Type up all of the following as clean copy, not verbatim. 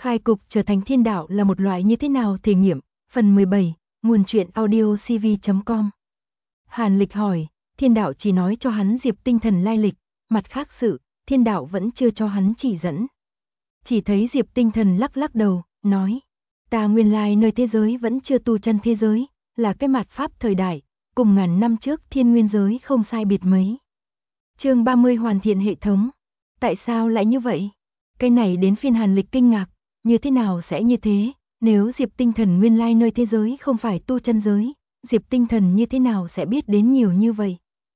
Khai cục trở thành thiên đạo là một loại như thế nào thể nghiệm? Phần 17, nguồn truyện audio cv.com. Hàn Lịch hỏi, thiên đạo chỉ nói cho hắn Diệp Tinh Thần lai lịch, mặt khác sự, thiên đạo vẫn chưa cho hắn chỉ dẫn. Chỉ thấy Diệp Tinh Thần lắc lắc đầu, nói, ta nguyên lai nơi thế giới vẫn chưa tu chân thế giới, là cái mạt pháp thời đại, cùng ngàn năm trước thiên nguyên giới không sai biệt mấy. Chương 30 hoàn thiện hệ thống. Tại sao lại như vậy? Cái này đến phiên Hàn Lịch kinh ngạc, như thế nào sẽ như thế? Nếu Diệp Tinh Thần nguyên lai nơi thế giới không phải tu chân giới, Diệp Tinh Thần như thế nào sẽ biết đến nhiều như vậy?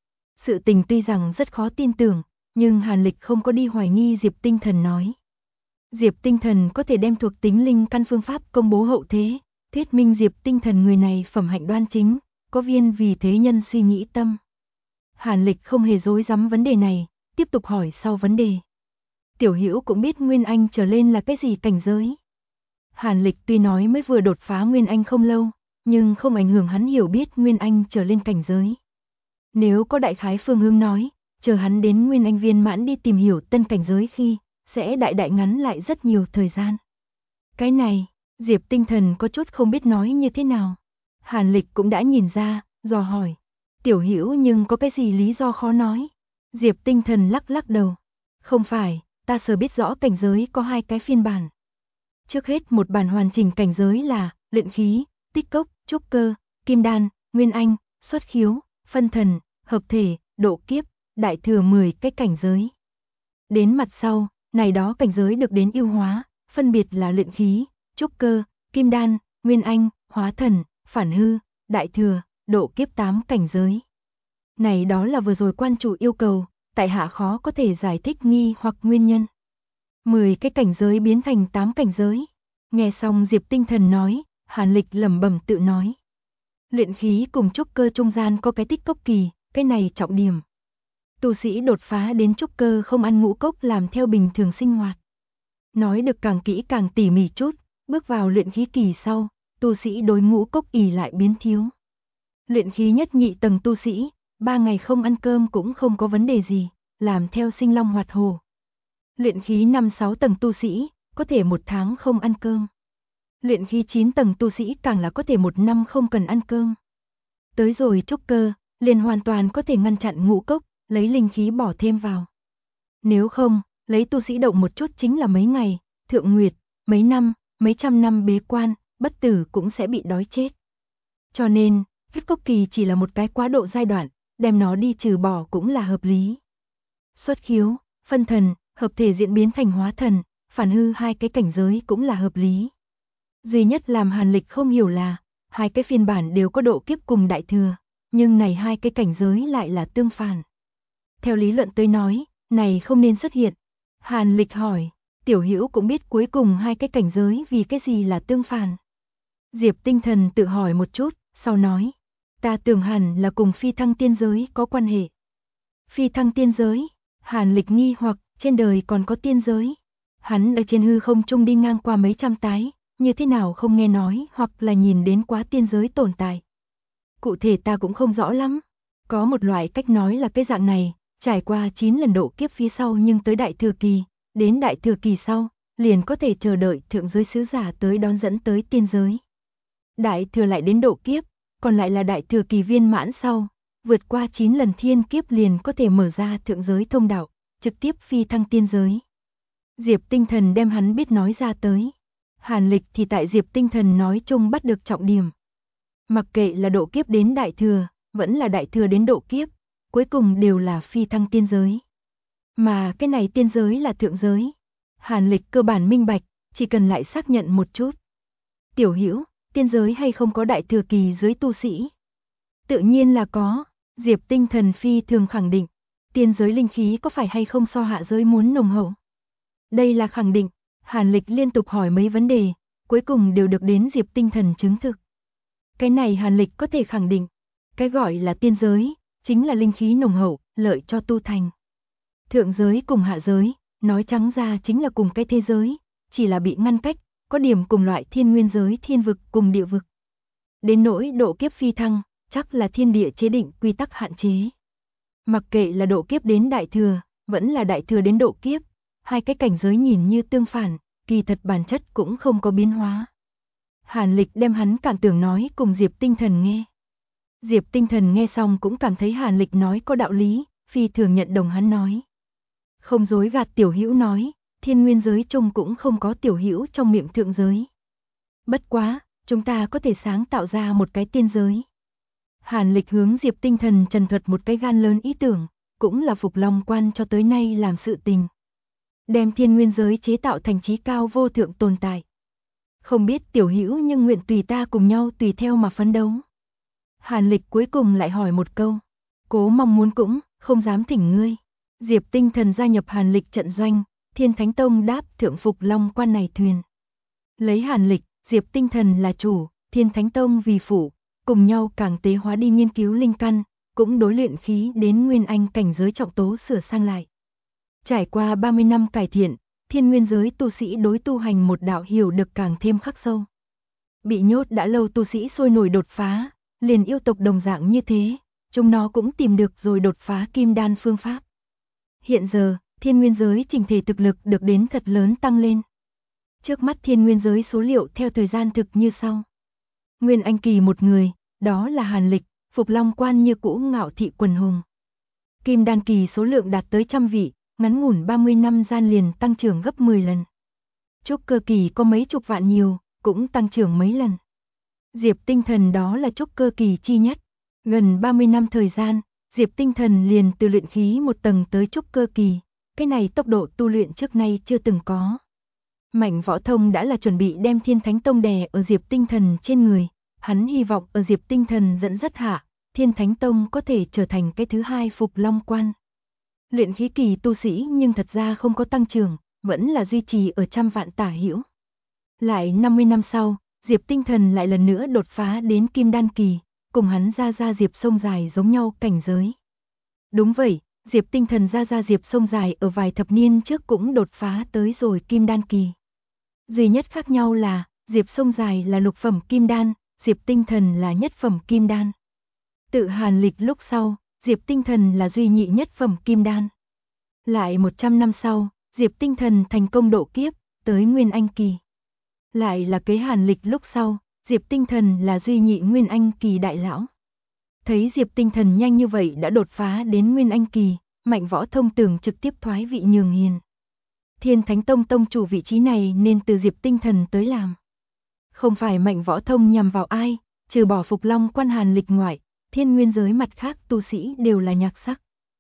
Sự tình tuy rằng rất khó tin tưởng, nhưng Hàn Lịch không có đi hoài nghi Diệp Tinh Thần nói. Diệp Tinh Thần có thể đem thuộc tính linh căn phương pháp công bố hậu thế, thuyết minh Diệp Tinh Thần người này phẩm hạnh đoan chính, có viên vì thế nhân suy nghĩ tâm. Hàn Lịch không hề dối dám vấn đề này, tiếp tục hỏi sau vấn đề. Tiểu Hữu cũng biết Nguyên Anh trở lên là cái gì cảnh giới. Hàn Lịch tuy nói mới vừa đột phá Nguyên Anh không lâu, nhưng không ảnh hưởng hắn hiểu biết Nguyên Anh trở lên cảnh giới. Nếu có đại khái phương hướng nói, chờ hắn đến Nguyên Anh viên mãn đi tìm hiểu tân cảnh giới khi, sẽ đại ngắn lại rất nhiều thời gian. Cái này, Diệp Tinh Thần có chút không biết nói như thế nào. Hàn Lịch cũng đã nhìn ra, dò hỏi. Tiểu Hữu nhưng có cái gì lý do khó nói? Diệp Tinh Thần lắc lắc đầu. Không phải, ta sớm biết rõ cảnh giới có hai cái phiên bản. Trước hết một bản hoàn chỉnh cảnh giới là luyện khí, tích cốc, trúc cơ, kim đan, nguyên anh, xuất khiếu, phân thần, hợp thể, độ kiếp, đại thừa 10 cái cảnh giới. Đến mặt sau, này đó cảnh giới được đến ưu hóa, phân biệt là luyện khí, trúc cơ, kim đan, nguyên anh, hóa thần, phản hư, đại thừa, độ kiếp 8 cảnh giới. Này đó là vừa rồi quan chủ yêu cầu, tại hạ khó có thể giải thích nghi hoặc nguyên nhân. 10 cái cảnh giới biến thành 8 cảnh giới. Nghe xong Diệp Tinh Thần nói, Hàn Lịch lẩm bẩm tự nói. Luyện khí cùng trúc cơ trung gian có cái tích cốc kỳ, cái này trọng điểm. Tu sĩ đột phá đến trúc cơ không ăn ngũ cốc làm theo bình thường sinh hoạt. Nói được càng kỹ càng tỉ mỉ chút, bước vào luyện khí kỳ sau, tu sĩ đối ngũ cốc ỷ lại biến thiếu. Luyện khí nhất nhị tầng tu sĩ, 3 ngày không ăn cơm cũng không có vấn đề gì, làm theo sinh long hoạt hổ. Luyện khí 5-6 tầng tu sĩ, có thể 1 tháng không ăn cơm. Luyện khí 9 tầng tu sĩ càng là có thể 1 năm không cần ăn cơm. Tới rồi trúc cơ, liền hoàn toàn có thể ngăn chặn ngũ cốc, lấy linh khí bỏ thêm vào. Nếu không, lấy tu sĩ động một chút chính là mấy ngày, thượng nguyệt, mấy năm, mấy trăm năm bế quan, bất tử cũng sẽ bị đói chết. Cho nên, tích cốc kỳ chỉ là một cái quá độ giai đoạn, đem nó đi trừ bỏ cũng là hợp lý. Xuất khiếu, phân thần, hợp thể diễn biến thành hóa thần, phản hư hai cái cảnh giới cũng là hợp lý. Duy nhất làm Hàn Lịch không hiểu là, hai cái phiên bản đều có độ kiếp cùng đại thừa, nhưng này hai cái cảnh giới lại là tương phản. Theo lý luận tới nói, này không nên xuất hiện. Hàn Lịch hỏi, Tiểu Hữu cũng biết cuối cùng hai cái cảnh giới vì cái gì là tương phản. Diệp Tinh Thần tự hỏi một chút, sau nói, ta tưởng hẳn là cùng phi thăng tiên giới có quan hệ. Phi thăng tiên giới? Hàn Lịch nghi hoặc, trên đời còn có tiên giới. Hắn ở trên hư không trung đi ngang qua mấy trăm tái, như thế nào không nghe nói hoặc là nhìn đến quá tiên giới tồn tại. Cụ thể ta cũng không rõ lắm. Có một loại cách nói là cái dạng này, trải qua 9 lần độ kiếp phía sau nhưng tới đại thừa kỳ, đến đại thừa kỳ sau, liền có thể chờ đợi thượng giới sứ giả tới đón dẫn tới tiên giới. Đại thừa lại đến độ kiếp, còn lại là đại thừa kỳ viên mãn sau, vượt qua 9 lần thiên kiếp liền có thể mở ra thượng giới thông đạo, trực tiếp phi thăng tiên giới. Diệp Tinh Thần đem hắn biết nói ra tới. Hàn Lịch thì tại Diệp Tinh Thần nói chung bắt được trọng điểm. Mặc kệ là độ kiếp đến đại thừa, vẫn là đại thừa đến độ kiếp, cuối cùng đều là phi thăng tiên giới. Mà cái này tiên giới là thượng giới. Hàn Lịch cơ bản minh bạch, chỉ cần lại xác nhận một chút. Tiểu Hữu, tiên giới hay không có đại thừa kỳ dưới tu sĩ? Tự nhiên là có, Diệp Tinh Thần phi thường khẳng định. Tiên giới linh khí có phải hay không so hạ giới muốn nồng hậu? Đây là khẳng định. Hàn Lịch liên tục hỏi mấy vấn đề, cuối cùng đều được đến Diệp Tinh Thần chứng thực. Cái này Hàn Lịch có thể khẳng định. Cái gọi là tiên giới, chính là linh khí nồng hậu, lợi cho tu thành. Thượng giới cùng hạ giới, nói trắng ra chính là cùng cái thế giới, chỉ là bị ngăn cách, có điểm cùng loại thiên nguyên giới thiên vực cùng địa vực. Đến nỗi độ kiếp phi thăng, chắc là thiên địa chế định quy tắc hạn chế. Mặc kệ là độ kiếp đến đại thừa, vẫn là đại thừa đến độ kiếp, hai cái cảnh giới nhìn như tương phản, kỳ thật bản chất cũng không có biến hóa. Hàn Lịch đem hắn cảm tưởng nói cùng Diệp Tinh Thần nghe. Diệp Tinh Thần nghe xong cũng cảm thấy Hàn Lịch nói có đạo lý, phi thường nhận đồng hắn nói. Không dối gạt tiểu hữu nói, thiên nguyên giới chung cũng không có tiểu hữu trong miệng thượng giới. Bất quá, chúng ta có thể sáng tạo ra một cái tiên giới. Hàn Lịch hướng Diệp Tinh Thần trần thuật một cái gan lớn ý tưởng, cũng là Phục Long Quan cho tới nay làm sự tình. Đem thiên nguyên giới chế tạo thành chí cao vô thượng tồn tại. Không biết tiểu hữu nhưng nguyện tùy ta cùng nhau tùy theo mà phấn đấu. Hàn Lịch cuối cùng lại hỏi một câu, cố mong muốn cũng, không dám thỉnh ngươi. Diệp Tinh Thần gia nhập Hàn Lịch trận doanh, Thiên Thánh Tông đáp thượng Phục Long Quan này thuyền. Lấy Hàn Lịch, Diệp Tinh Thần là chủ, Thiên Thánh Tông vì phụ, cùng nhau càng tế hóa đi nghiên cứu linh căn, cũng đối luyện khí đến nguyên anh cảnh giới trọng tố sửa sang lại. Trải qua 30 năm cải thiện, thiên nguyên giới tu sĩ đối tu hành một đạo hiểu được càng thêm khắc sâu. Bị nhốt đã lâu tu sĩ sôi nổi đột phá, liền yêu tộc đồng dạng như thế, chúng nó cũng tìm được rồi đột phá kim đan phương pháp. Hiện giờ, thiên nguyên giới chỉnh thể thực lực được đến thật lớn tăng lên. Trước mắt thiên nguyên giới số liệu theo thời gian thực như sau. Nguyên anh kỳ một người, đó là Hàn Lịch, Phục Long Quan như cũ ngạo thị quần hùng. Kim đan kỳ số lượng đạt tới 100 vị, ngắn ngủn 30 năm gian liền tăng trưởng gấp 10 lần. Trúc cơ kỳ có mấy chục vạn nhiều, cũng tăng trưởng mấy lần. Diệp Tinh Thần đó là trúc cơ kỳ chi nhất. Gần 30 năm thời gian, Diệp Tinh Thần liền từ luyện khí một tầng tới trúc cơ kỳ. Cái này tốc độ tu luyện trước nay chưa từng có. Mạnh Võ Thông đã là chuẩn bị đem Thiên Thánh Tông đè ở Diệp Tinh Thần trên người. Hắn hy vọng ở Diệp Tinh Thần dẫn dắt hạ, Thiên Thánh Tông có thể trở thành cái thứ hai Phục Long Quan. Luyện khí kỳ tu sĩ nhưng thật ra không có tăng trưởng, vẫn là duy trì ở 100 vạn tả hữu. Lại 50 năm sau, Diệp Tinh Thần lại lần nữa đột phá đến kim đan kỳ, cùng hắn ra Diệp Sông Dài giống nhau cảnh giới. Đúng vậy, Diệp Tinh Thần ra Diệp Sông Dài ở vài thập niên trước cũng đột phá tới rồi kim đan kỳ. Duy nhất khác nhau là, Diệp Sông Dài là lục phẩm kim đan, Diệp Tinh Thần là nhất phẩm kim đan. Tự Hàn Lịch lúc sau, Diệp Tinh Thần là duy nhị nhất phẩm kim đan. Lại 100 năm sau, Diệp Tinh Thần thành công độ kiếp, tới Nguyên Anh kỳ. Lại là kế Hàn Lịch lúc sau, Diệp Tinh Thần là duy nhị Nguyên Anh kỳ đại lão. Thấy Diệp Tinh Thần nhanh như vậy đã đột phá đến Nguyên Anh kỳ, Mạnh Võ Thông tưởng trực tiếp thoái vị nhường hiền. Thiên Thánh Tông tông chủ vị trí này nên từ Diệp Tinh Thần tới làm. Không phải Mạnh Võ Thông nhằm vào ai, trừ bỏ Phục Long Quan Hàn Lịch ngoại, thiên nguyên giới mặt khác tu sĩ đều là nhạc sắc.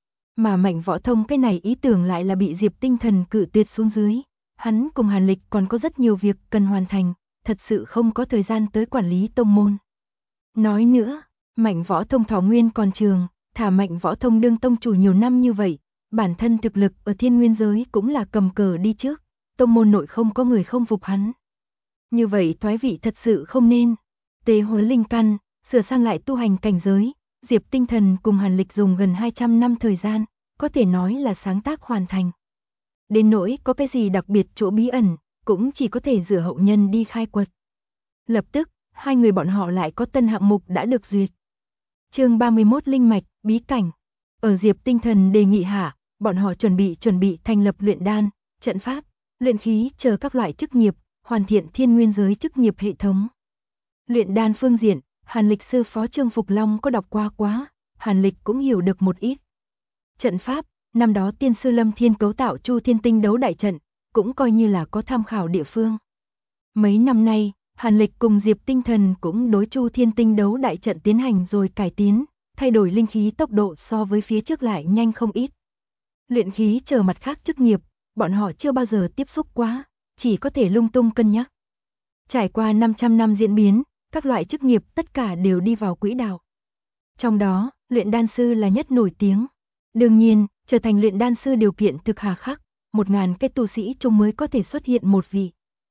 Mà Mạnh Võ Thông cái này ý tưởng lại là bị Diệp Tinh Thần cự tuyệt xuống dưới. Hắn cùng Hàn Lịch còn có rất nhiều việc cần hoàn thành, thật sự không có thời gian tới quản lý tông môn. Nói nữa, Mạnh Võ Thông thọ nguyên còn trường, thả Mạnh Võ Thông đương tông chủ nhiều năm như vậy, bản thân thực lực ở thiên nguyên giới cũng là cầm cờ đi trước, tông môn nội không có người không phục hắn. Như vậy thoái vị thật sự không nên. Tế hóa linh căn, sửa sang lại tu hành cảnh giới, Diệp Tinh Thần cùng Hàn Lịch dùng gần 200 năm thời gian, có thể nói là sáng tác hoàn thành. Đến nỗi có cái gì đặc biệt chỗ bí ẩn, cũng chỉ có thể dựa hậu nhân đi khai quật. Lập tức, hai người bọn họ lại có tân hạng mục đã được duyệt. Chương 31 Linh mạch, bí cảnh. Ở Diệp Tinh Thần đề nghị hạ, bọn họ chuẩn bị thành lập luyện đan, trận pháp, luyện khí chờ các loại chức nghiệp, hoàn thiện thiên nguyên giới chức nghiệp hệ thống. Luyện đan phương diện, Hàn Lịch sư phó Trương Phục Long có đọc qua quá, Hàn Lịch cũng hiểu được một ít. Trận pháp, năm đó tiên sư Lâm Thiên cấu tạo Chu Thiên Tinh đấu đại trận, cũng coi như là có tham khảo địa phương. Mấy năm nay, Hàn Lịch cùng Diệp Tinh Thần cũng đối Chu Thiên Tinh đấu đại trận tiến hành rồi cải tiến, thay đổi linh khí tốc độ so với phía trước lại nhanh không ít. Luyện khí chờ mặt khác chức nghiệp, bọn họ chưa bao giờ tiếp xúc quá, chỉ có thể lung tung cân nhắc. Trải qua 500 năm diễn biến, các loại chức nghiệp tất cả đều đi vào quỹ đạo. Trong đó, luyện đan sư là nhất nổi tiếng. Đương nhiên, trở thành luyện đan sư điều kiện thực hà khắc, 1000 cái tu sĩ chung mới có thể xuất hiện một vị.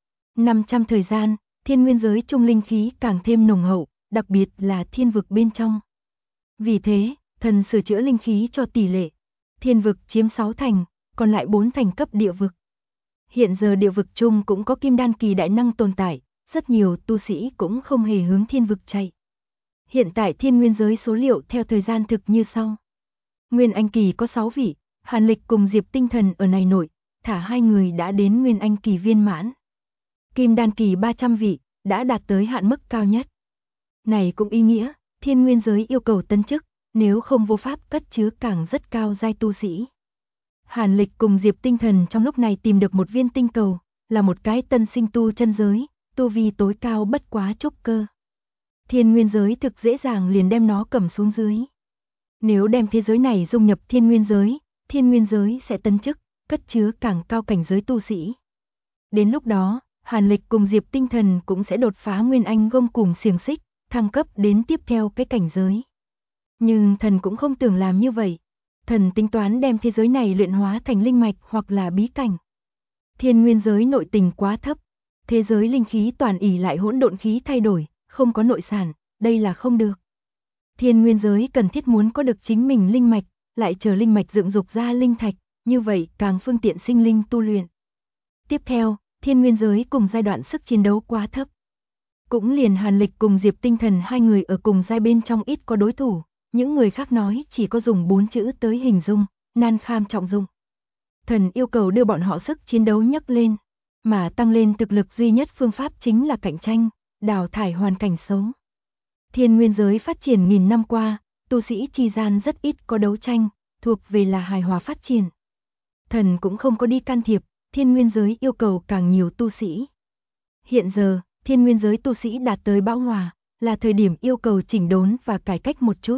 500 thời gian, thiên nguyên giới chung linh khí càng thêm nồng hậu, đặc biệt là thiên vực bên trong. Vì thế, thần sửa chữa linh khí cho tỷ lệ. Thiên vực chiếm 6 thành, còn lại 4 thành cấp địa vực. Hiện giờ địa vực chung cũng có kim đan kỳ đại năng tồn tại, rất nhiều tu sĩ cũng không hề hướng thiên vực chạy. Hiện tại thiên nguyên giới số liệu theo thời gian thực như sau. Nguyên Anh kỳ có 6 vị, Hàn Lịch cùng Diệp Tinh Thần ở này nội, thả hai người đã đến Nguyên Anh kỳ viên mãn. kim đan kỳ 300 vị, đã đạt tới hạn mức cao nhất. Này cũng ý nghĩa, thiên nguyên giới yêu cầu tấn chức, nếu không vô pháp cất chứa càng rất cao giai tu sĩ. Hàn Lịch cùng Diệp Tinh Thần trong lúc này tìm được một viên tinh cầu, là một cái tân sinh tu chân giới, tu vi tối cao bất quá trúc cơ. Thiên nguyên giới thực dễ dàng liền đem nó cầm xuống dưới. Nếu đem thế giới này dung nhập thiên nguyên giới sẽ tấn chức, cất chứa càng cao cảnh giới tu sĩ. Đến lúc đó, Hàn Lịch cùng Diệp Tinh Thần cũng sẽ đột phá Nguyên Anh gông cùng xiềng xích, thăng cấp đến tiếp theo cái cảnh giới. Nhưng thần cũng không tưởng làm như vậy. Thần tính toán đem thế giới này luyện hóa thành linh mạch hoặc là bí cảnh. Thiên nguyên giới nội tình quá thấp, thế giới linh khí toàn ỷ lại hỗn độn khí thay đổi, không có nội sản, đây là không được. Thiên nguyên giới cần thiết muốn có được chính mình linh mạch, lại chờ linh mạch dựng dục ra linh thạch, như vậy càng phương tiện sinh linh tu luyện. Tiếp theo, thiên nguyên giới cùng giai đoạn sức chiến đấu quá thấp. Cũng liền Hàn Lịch cùng Diệp Tinh Thần hai người ở cùng giai bên trong ít có đối thủ, những người khác nói chỉ có dùng 4 chữ tới hình dung, nan kham trọng dụng. Thần yêu cầu đưa bọn họ sức chiến đấu nhấc lên, mà tăng lên thực lực duy nhất phương pháp chính là cạnh tranh, đào thải hoàn cảnh xấu. Thiên nguyên giới phát triển nghìn năm qua, tu sĩ chi gian rất ít có đấu tranh, thuộc về là hài hòa phát triển. Thần cũng không có đi can thiệp, thiên nguyên giới yêu cầu càng nhiều tu sĩ. Hiện giờ, thiên nguyên giới tu sĩ đạt tới bão hòa, là thời điểm yêu cầu chỉnh đốn và cải cách một chút.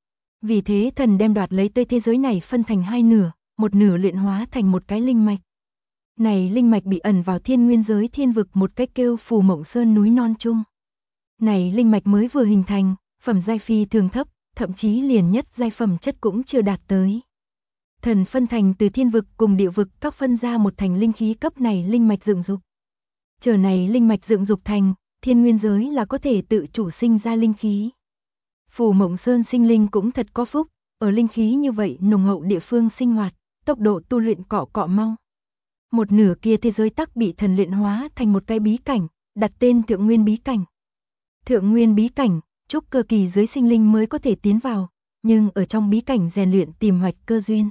Vì thế thần đem đoạt lấy tới thế giới này phân thành hai nửa, một nửa luyện hóa thành một cái linh mạch. Này linh mạch bị ẩn vào thiên nguyên giới thiên vực một cách kêu Phù Mộng Sơn núi non chung. Này linh mạch mới vừa hình thành, phẩm giai phi thường thấp, thậm chí liền nhất giai phẩm chất cũng chưa đạt tới. Thần phân thành từ thiên vực cùng địa vực các phân ra một thành linh khí cấp này linh mạch dựng dục. Chờ này linh mạch dựng dục thành, thiên nguyên giới là có thể tự chủ sinh ra linh khí. Phù Mộng Sơn sinh linh cũng thật có phúc, ở linh khí như vậy nồng hậu địa phương sinh hoạt, tốc độ tu luyện cọ mau. Một nửa kia thế giới tắc bị thần luyện hóa thành một cái bí cảnh, đặt tên Thượng Nguyên bí cảnh. Thượng Nguyên bí cảnh, trúc cơ kỳ dưới sinh linh mới có thể tiến vào, nhưng ở trong bí cảnh rèn luyện tìm hoạch cơ duyên.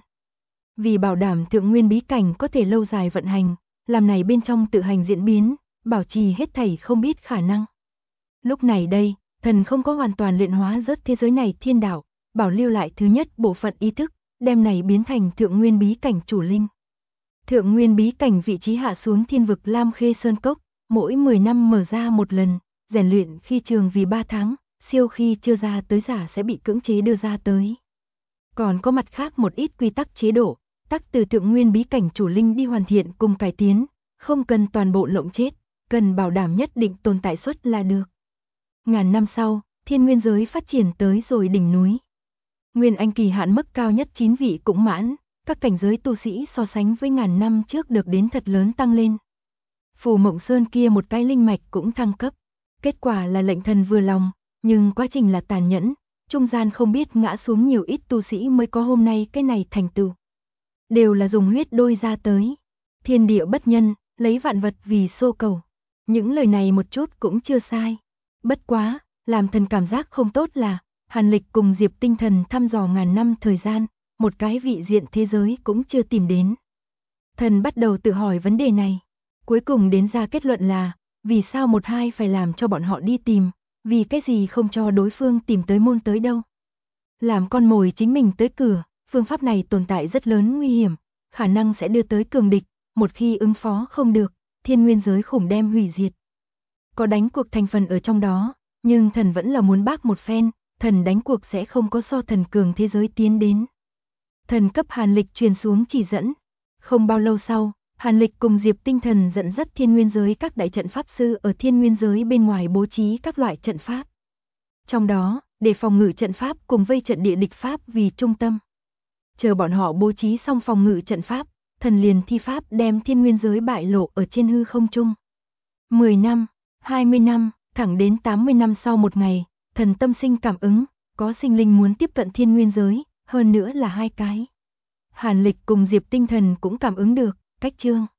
Vì bảo đảm Thượng Nguyên bí cảnh có thể lâu dài vận hành, làm này bên trong tự hành diễn biến, bảo trì hết thảy không biết khả năng. Lúc này đây, thần không có hoàn toàn luyện hóa rớt thế giới này thiên đạo, bảo lưu lại thứ nhất bộ phận ý thức, đem này biến thành Thượng Nguyên bí cảnh chủ linh. Thượng Nguyên bí cảnh vị trí hạ xuống thiên vực Lam Khê Sơn Cốc, mỗi 10 năm mở ra một lần, rèn luyện khi trường vì 3 tháng, siêu khi chưa ra tới giả sẽ bị cưỡng chế đưa ra tới. Còn có mặt khác một ít quy tắc chế độ, tắc từ Thượng Nguyên bí cảnh chủ linh đi hoàn thiện cùng cải tiến, không cần toàn bộ lộng chết, cần bảo đảm nhất định tồn tại suất là được. Ngàn năm sau, thiên nguyên giới phát triển tới rồi đỉnh núi. Nguyên Anh kỳ hạn mức cao nhất 9 vị cũng mãn, các cảnh giới tu sĩ so sánh với ngàn năm trước được đến thật lớn tăng lên. Phù Mộng Sơn kia một cái linh mạch cũng thăng cấp, kết quả là lệnh thần vừa lòng, nhưng quá trình là tàn nhẫn, trung gian không biết ngã xuống nhiều ít tu sĩ mới có hôm nay cái này thành tựu. Đều là dùng huyết đôi ra tới, thiên địa bất nhân, lấy vạn vật vì xô cầu. Những lời này một chút cũng chưa sai. Bất quá, làm thần cảm giác không tốt là, Hàn Lịch cùng Diệp Tinh Thần thăm dò ngàn năm thời gian, một cái vị diện thế giới cũng chưa tìm đến. Thần bắt đầu tự hỏi vấn đề này, cuối cùng đến ra kết luận là, vì sao một hai phải làm cho bọn họ đi tìm, vì cái gì không cho đối phương tìm tới môn tới đâu. Làm con mồi chính mình tới cửa, phương pháp này tồn tại rất lớn nguy hiểm, khả năng sẽ đưa tới cường địch, một khi ứng phó không được, thiên nguyên giới khủng đem hủy diệt. Có đánh cuộc thành phần ở trong đó, nhưng thần vẫn là muốn bác một phen, thần đánh cuộc sẽ không có so thần cường thế giới tiến đến. Thần cấp Hàn Lịch truyền xuống chỉ dẫn. Không bao lâu sau, Hàn Lịch cùng Diệp Tinh Thần dẫn dắt thiên nguyên giới các đại trận pháp sư ở thiên nguyên giới bên ngoài bố trí các loại trận pháp. Trong đó, để phòng ngự trận pháp cùng vây trận địa địch pháp vì trung tâm. Chờ bọn họ bố trí xong phòng ngự trận pháp, thần liền thi pháp đem thiên nguyên giới bại lộ ở trên hư không trung. 10 năm, 20 năm, thẳng đến 80 năm sau một ngày, thần tâm sinh cảm ứng, có sinh linh muốn tiếp cận thiên nguyên giới, hơn nữa là 2 cái. Hàn Lịch cùng Diệp Tinh Thần cũng cảm ứng được, cách chương